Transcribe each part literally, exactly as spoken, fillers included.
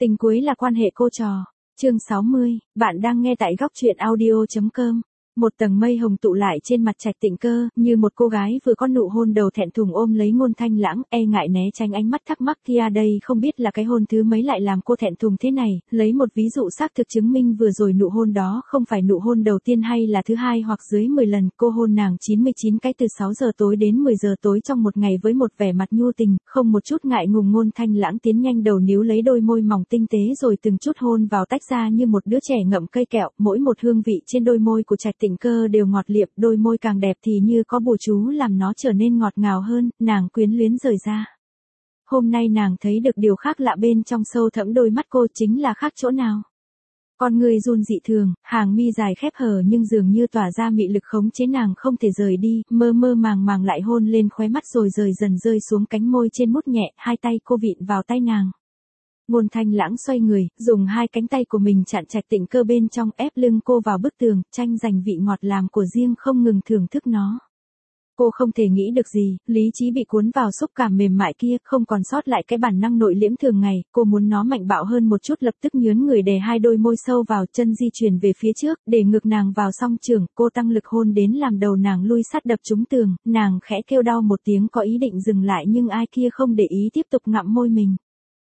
Tình cuối là quan hệ cô trò. Chương sáu mươi, bạn đang nghe tại góc truyện audio chấm com. Một tầng mây hồng tụ lại trên mặt Trạch Tịnh Cơ, như một cô gái vừa có nụ hôn đầu thẹn thùng ôm lấy Ngôn Thanh Lãng, e ngại né tránh ánh mắt thắc mắc kia, đây không biết là cái hôn thứ mấy lại làm cô thẹn thùng thế này, lấy một ví dụ xác thực chứng minh vừa rồi nụ hôn đó không phải nụ hôn đầu tiên hay là thứ hai hoặc dưới mười lần, cô hôn nàng chín mươi chín cái từ sáu giờ tối đến mười giờ tối trong một ngày với một vẻ mặt nhu tình, không một chút ngại ngùng. Ngôn Thanh Lãng tiến nhanh đầu níu lấy đôi môi mỏng tinh tế rồi từng chút hôn vào tách ra như một đứa trẻ ngậm cây kẹo, mỗi một hương vị trên đôi môi của Trạch Tịnh Cơ đều ngọt liệm, đôi môi càng đẹp thì như có bùa chú làm nó trở nên ngọt ngào hơn, nàng quyến luyến rời ra. Hôm nay nàng thấy được điều khác lạ bên trong sâu thẳm đôi mắt cô, chính là khác chỗ nào? Con người run dị thường, hàng mi dài khép hờ nhưng dường như tỏa ra mị lực khống chế nàng không thể rời đi, mơ mơ màng màng lại hôn lên khóe mắt rồi rời dần rơi xuống cánh môi trên mút nhẹ, hai tay cô vịn vào tay nàng. Ngôn Thanh Lãng xoay người, dùng hai cánh tay của mình chặn Trạch Tịnh Cơ bên trong, ép lưng cô vào bức tường, tranh giành vị ngọt làm của riêng, không ngừng thưởng thức nó. Cô không thể nghĩ được gì, lý trí bị cuốn vào xúc cảm mềm mại kia, không còn sót lại cái bản năng nội liễm thường ngày, cô muốn nó mạnh bạo hơn một chút, lập tức nhướn người đè hai đôi môi sâu vào, chân di chuyển về phía trước, để ngực nàng vào song trường, cô tăng lực hôn đến làm đầu nàng lui sát đập trúng tường, nàng khẽ kêu đau một tiếng có ý định dừng lại nhưng ai kia không để ý tiếp tục ngậm môi mình.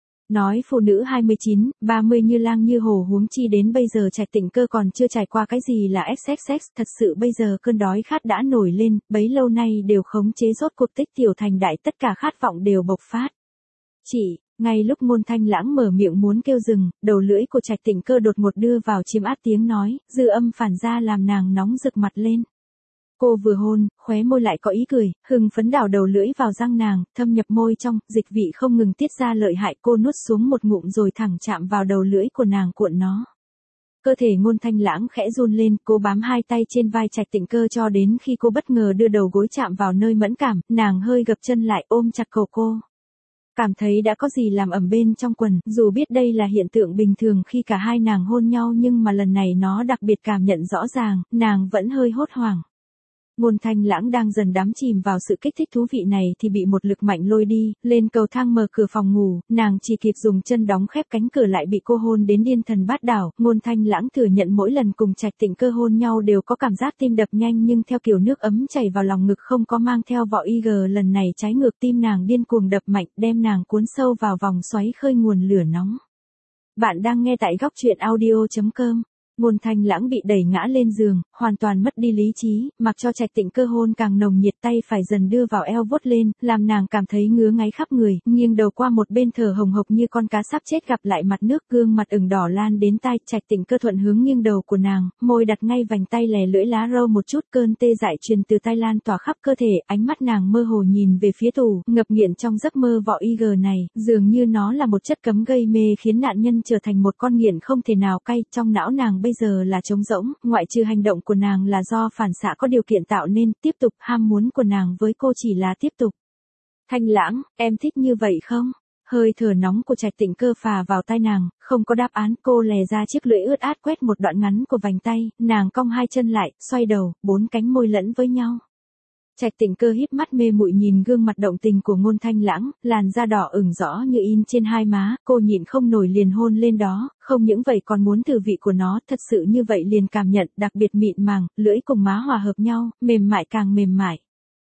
Nói phụ nữ hai mươi chín, ba mươi như lang như hổ, huống chi đến bây giờ Trạch Tịnh Cơ còn chưa trải qua cái gì là ích ích ích, thật sự bây giờ cơn đói khát đã nổi lên, bấy lâu nay đều khống chế rốt cuộc tích tiểu thành đại, tất cả khát vọng đều bộc phát. Chỉ, ngay lúc Ngôn Thanh Lãng mở miệng muốn kêu dừng, đầu lưỡi của Trạch Tịnh Cơ đột ngột đưa vào chiếm át tiếng nói, dư âm phản ra làm nàng nóng rực mặt lên. Cô vừa hôn, khóe môi lại có ý cười, hưng phấn đảo đầu lưỡi vào răng nàng, thâm nhập môi trong, dịch vị không ngừng tiết ra lợi hại, cô nuốt xuống một ngụm rồi thẳng chạm vào đầu lưỡi của nàng cuộn nó. Cơ thể Ngôn Thanh Lãng khẽ run lên, cô bám hai tay trên vai Trạch Tịnh Cơ cho đến khi cô bất ngờ đưa đầu gối chạm vào nơi mẫn cảm, nàng hơi gập chân lại ôm chặt cổ cô. Cảm thấy đã có gì làm ẩm bên trong quần, dù biết đây là hiện tượng bình thường khi cả hai nàng hôn nhau nhưng mà lần này nó đặc biệt cảm nhận rõ ràng, nàng vẫn hơi hốt hoảng. Ngôn Thanh Lãng đang dần đắm chìm vào sự kích thích thú vị này thì bị một lực mạnh lôi đi, lên cầu thang mở cửa phòng ngủ, nàng chỉ kịp dùng chân đóng khép cánh cửa lại bị cô hôn đến điên thần bát đảo. Ngôn Thanh Lãng thừa nhận mỗi lần cùng Trạch Tịnh Cơ hôn nhau đều có cảm giác tim đập nhanh nhưng theo kiểu nước ấm chảy vào lòng ngực, không có mang theo vỏ i giê, lần này trái ngược, tim nàng điên cuồng đập mạnh, đem nàng cuốn sâu vào vòng xoáy khơi nguồn lửa nóng. Bạn đang nghe tại góc truyện audio chấm com. Ngôn Thanh Lãng bị đẩy ngã lên giường, hoàn toàn mất đi lý trí, mặc cho Trạch Tịnh Cơ hôn càng nồng nhiệt, tay phải dần đưa vào eo vuốt lên, làm nàng cảm thấy ngứa ngáy khắp người, nghiêng đầu qua một bên thở hồng hộc như con cá sắp chết gặp lại mặt nước, gương mặt ửng đỏ lan đến tai. Trạch Tịnh Cơ thuận hướng nghiêng đầu của nàng, môi đặt ngay vành tay, lè lưỡi lá râu một chút, cơn tê dại truyền từ tai lan tỏa khắp cơ thể, ánh mắt nàng mơ hồ nhìn về phía tủ, ngập nghiện trong giấc mơ vỏ i giê này, dường như nó là một chất cấm gây mê khiến nạn nhân trở thành một con nghiện không thể nào cai. Trong não nàng bây giờ là trống rỗng, ngoại trừ hành động của nàng là do phản xạ có điều kiện tạo nên, tiếp tục, ham muốn của nàng với cô chỉ là tiếp tục. Thanh Lãng, em thích như vậy không? Hơi thở nóng của Trạch Tịnh Cơ phà vào tai nàng, không có đáp án, cô lè ra chiếc lưỡi ướt át quét một đoạn ngắn của vành tay, nàng cong hai chân lại, xoay đầu, bốn cánh môi lẫn với nhau. Trạch Tịnh Cơ híp mắt mê muội nhìn gương mặt động tình của Ngôn Thanh Lãng, làn da đỏ ửng rõ như in trên hai má, cô nhịn không nổi liền hôn lên đó, không những vậy còn muốn thử vị của nó, thật sự như vậy liền cảm nhận, đặc biệt mịn màng, lưỡi cùng má hòa hợp nhau, mềm mại càng mềm mại.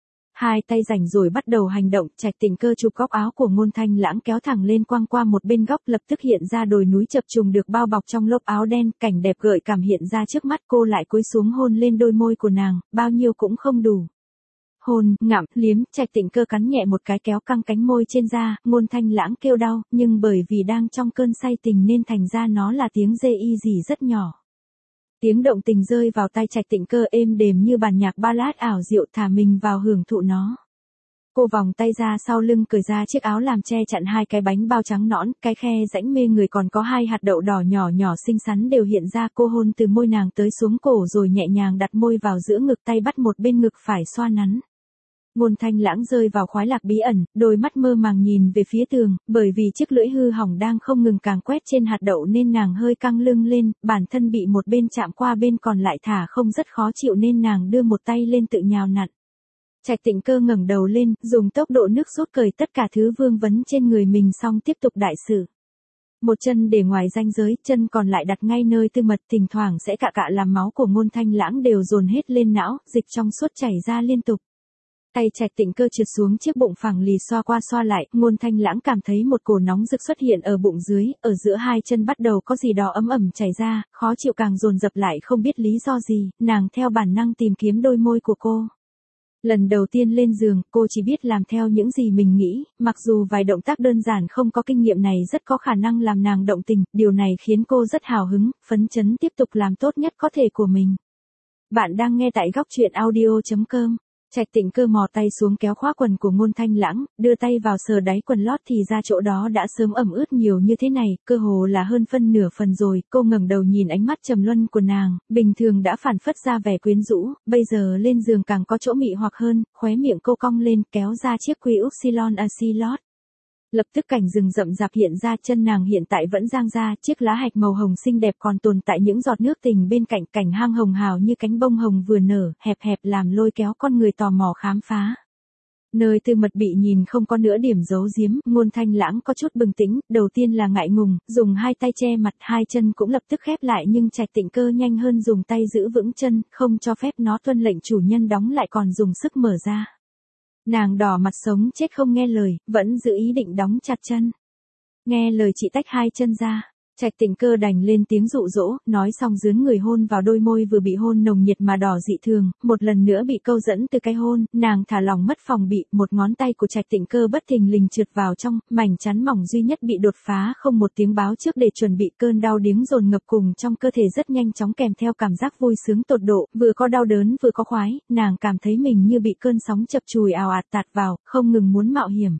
Hai tay rảnh rồi bắt đầu hành động, Trạch Tịnh Cơ chụp góc áo của Ngôn Thanh Lãng kéo thẳng lên quăng qua một bên góc, lập tức hiện ra đồi núi chập trùng được bao bọc trong lớp áo đen, cảnh đẹp gợi cảm hiện ra trước mắt, cô lại cúi xuống hôn lên đôi môi của nàng, bao nhiêu cũng không đủ. Hôn, ngậm, liếm, Trạch Tịnh Cơ cắn nhẹ một cái kéo căng cánh môi trên da, Ngôn Thanh Lãng kêu đau, nhưng bởi vì đang trong cơn say tình nên thành ra nó là tiếng dê y gì rất nhỏ. Tiếng động tình rơi vào tai Trạch Tịnh Cơ êm đềm như bản nhạc ballad ảo diệu, thả mình vào hưởng thụ nó. Cô vòng tay ra sau lưng, cởi ra chiếc áo làm che chặn hai cái bánh bao trắng nõn, cái khe rãnh mê người còn có hai hạt đậu đỏ nhỏ nhỏ xinh xắn đều hiện ra. Cô hôn từ môi nàng tới xuống cổ rồi nhẹ nhàng đặt môi vào giữa ngực, tay bắt một bên ngực phải xoa nắn. Ngôn Thanh Lãng rơi vào khoái lạc bí ẩn, đôi mắt mơ màng nhìn về phía tường, bởi vì chiếc lưỡi hư hỏng đang không ngừng càng quét trên hạt đậu nên nàng hơi căng lưng lên, bản thân bị một bên chạm qua bên còn lại thả không rất khó chịu nên nàng đưa một tay lên tự nhào nặn. Trạch Tịnh Cơ ngẩng đầu lên, dùng tốc độ nước sốt cởi tất cả thứ vương vấn trên người mình xong tiếp tục đại sự. Một chân để ngoài ranh giới, chân còn lại đặt ngay nơi tư mật, thỉnh thoảng sẽ cạ cạ làm máu của Ngôn Thanh Lãng đều dồn hết lên não, dịch trong suốt chảy ra liên tục. Tay Trạch Tịnh Cơ trượt xuống chiếc bụng phẳng lì xoa qua xoa lại, Ngôn Thanh Lãng cảm thấy một cổ nóng rực xuất hiện ở bụng dưới, ở giữa hai chân bắt đầu có gì đó ấm ẩm chảy ra, khó chịu càng dồn dập lại không biết lý do gì, nàng theo bản năng tìm kiếm đôi môi của cô. Lần đầu tiên lên giường, cô chỉ biết làm theo những gì mình nghĩ, mặc dù vài động tác đơn giản không có kinh nghiệm này rất có khả năng làm nàng động tình, điều này khiến cô rất hào hứng, phấn chấn tiếp tục làm tốt nhất có thể của mình. Bạn đang nghe tại góc truyện audio chấm com. Trạch Tịnh Cơ mò tay xuống kéo khóa quần của Ngôn Thanh Lãng, đưa tay vào sờ đáy quần lót thì ra chỗ đó đã sớm ẩm ướt nhiều như thế này, cơ hồ là hơn phân nửa phần rồi, cô ngẩng đầu nhìn ánh mắt trầm luân của nàng, bình thường đã phản phất ra vẻ quyến rũ, bây giờ lên giường càng có chỗ mị hoặc hơn, khóe miệng cô cong lên kéo ra chiếc quy upsilon Acilot. Lập tức cảnh rừng rậm rạp hiện ra, chân nàng hiện tại vẫn dang ra, chiếc lá hạch màu hồng xinh đẹp còn tồn tại những giọt nước tình bên cạnh, cảnh hang hồng hào như cánh bông hồng vừa nở, hẹp hẹp làm lôi kéo con người tò mò khám phá. Nơi tư mật bị nhìn không có nửa điểm giấu giếm, Ngôn Thanh Lãng có chút bừng tỉnh, đầu tiên là ngại ngùng, dùng hai tay che mặt, hai chân cũng lập tức khép lại nhưng Trạch Tịnh Cơ nhanh hơn dùng tay giữ vững chân, không cho phép nó tuân lệnh chủ nhân đóng lại còn dùng sức mở ra. Nàng đỏ mặt sống chết không nghe lời, vẫn giữ ý định đóng chặt chân. Nghe lời chị tách hai chân ra. Trạch Tịnh Cơ đành lên tiếng dụ dỗ, nói xong dướn người hôn vào đôi môi vừa bị hôn nồng nhiệt mà đỏ dị thường, một lần nữa bị câu dẫn từ cái hôn, nàng thả lòng mất phòng bị, một ngón tay của Trạch Tịnh Cơ bất thình lình trượt vào trong, mảnh chắn mỏng duy nhất bị đột phá không một tiếng báo trước để chuẩn bị, cơn đau điếng dồn ngập cùng trong cơ thể rất nhanh chóng kèm theo cảm giác vui sướng tột độ, vừa có đau đớn vừa có khoái, nàng cảm thấy mình như bị cơn sóng chập chùi ào ạt tạt vào, không ngừng muốn mạo hiểm.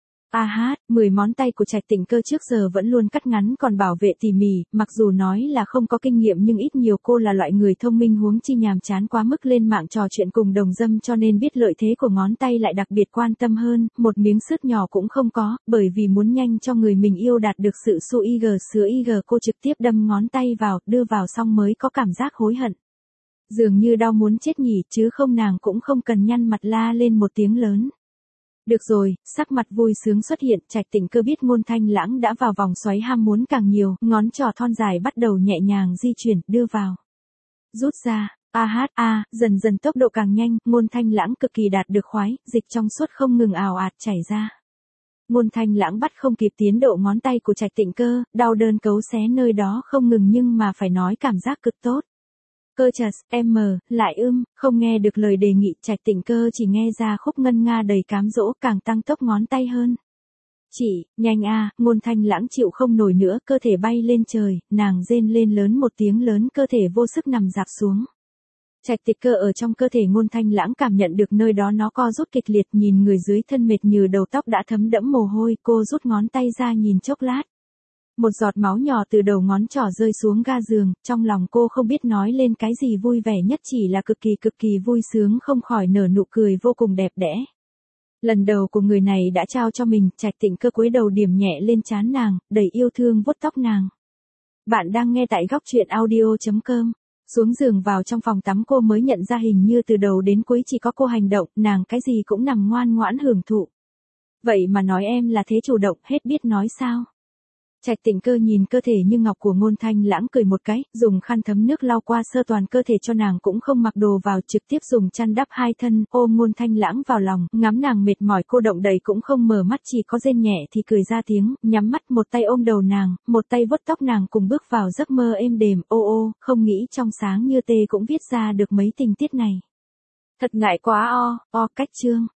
A hát, mười món tay của Trạch Tịnh Cơ trước giờ vẫn luôn cắt ngắn còn bảo vệ tỉ mỉ, mặc dù nói là không có kinh nghiệm nhưng ít nhiều cô là loại người thông minh huống chi nhàm chán quá mức lên mạng trò chuyện cùng đồng dâm cho nên biết lợi thế của ngón tay lại đặc biệt quan tâm hơn, một miếng sứt nhỏ cũng không có, bởi vì muốn nhanh cho người mình yêu đạt được sự su ig sứa ig cô trực tiếp đâm ngón tay vào, đưa vào xong mới có cảm giác hối hận. Dường như đau muốn chết nhỉ, chứ không nàng cũng không cần nhăn mặt la lên một tiếng lớn. Được rồi, sắc mặt vui sướng xuất hiện, Trạch Tịnh Cơ biết Ngôn Thanh Lãng đã vào vòng xoáy ham muốn càng nhiều, ngón trỏ thon dài bắt đầu nhẹ nhàng di chuyển, đưa vào. Rút ra, a hát a, dần dần tốc độ càng nhanh, Ngôn Thanh Lãng cực kỳ đạt được khoái, dịch trong suốt không ngừng ào ạt chảy ra. Ngôn Thanh Lãng bắt không kịp tiến độ ngón tay của Trạch Tịnh Cơ, đau đớn cấu xé nơi đó không ngừng nhưng mà phải nói cảm giác cực tốt. Cơ chật, em mờ, lại ưm, không nghe được lời đề nghị, Trạch Tịnh Cơ chỉ nghe ra khúc ngân nga đầy cám dỗ càng tăng tốc ngón tay hơn. Chị, nhanh a, Ngôn Thanh Lãng chịu không nổi nữa, cơ thể bay lên trời, nàng rên lên lớn một tiếng lớn, cơ thể vô sức nằm dạp xuống. Trạch Tịnh Cơ ở trong cơ thể Ngôn Thanh Lãng cảm nhận được nơi đó nó co rút kịch liệt, nhìn người dưới thân mệt như đầu tóc đã thấm đẫm mồ hôi, cô rút ngón tay ra nhìn chốc lát. Một giọt máu nhỏ từ đầu ngón trỏ rơi xuống ga giường, trong lòng cô không biết nói lên cái gì vui vẻ nhất chỉ là cực kỳ cực kỳ vui sướng không khỏi nở nụ cười vô cùng đẹp đẽ. Lần đầu của người này đã trao cho mình, Trạch Tịnh Cơ cúi đầu điểm nhẹ lên trán nàng, đầy yêu thương vuốt tóc nàng. Bạn đang nghe tại góc truyện audio chấm com. Xuống giường vào trong phòng tắm cô mới nhận ra hình như từ đầu đến cuối chỉ có cô hành động, nàng cái gì cũng nằm ngoan ngoãn hưởng thụ. Vậy mà nói em là thế chủ động, hết biết nói sao. Trạch Tịnh Cơ nhìn cơ thể như ngọc của Ngôn Thanh Lãng cười một cái, dùng khăn thấm nước lau qua sơ toàn cơ thể cho nàng cũng không mặc đồ vào, trực tiếp dùng chăn đắp hai thân, ôm Ngôn Thanh Lãng vào lòng, ngắm nàng mệt mỏi cô động đầy cũng không mở mắt chỉ có rên nhẹ thì cười ra tiếng, nhắm mắt một tay ôm đầu nàng, một tay vuốt tóc nàng cùng bước vào giấc mơ êm đềm, ô ô, không nghĩ trong sáng như tê cũng viết ra được mấy tình tiết này. Thật ngại quá o, o cách chương.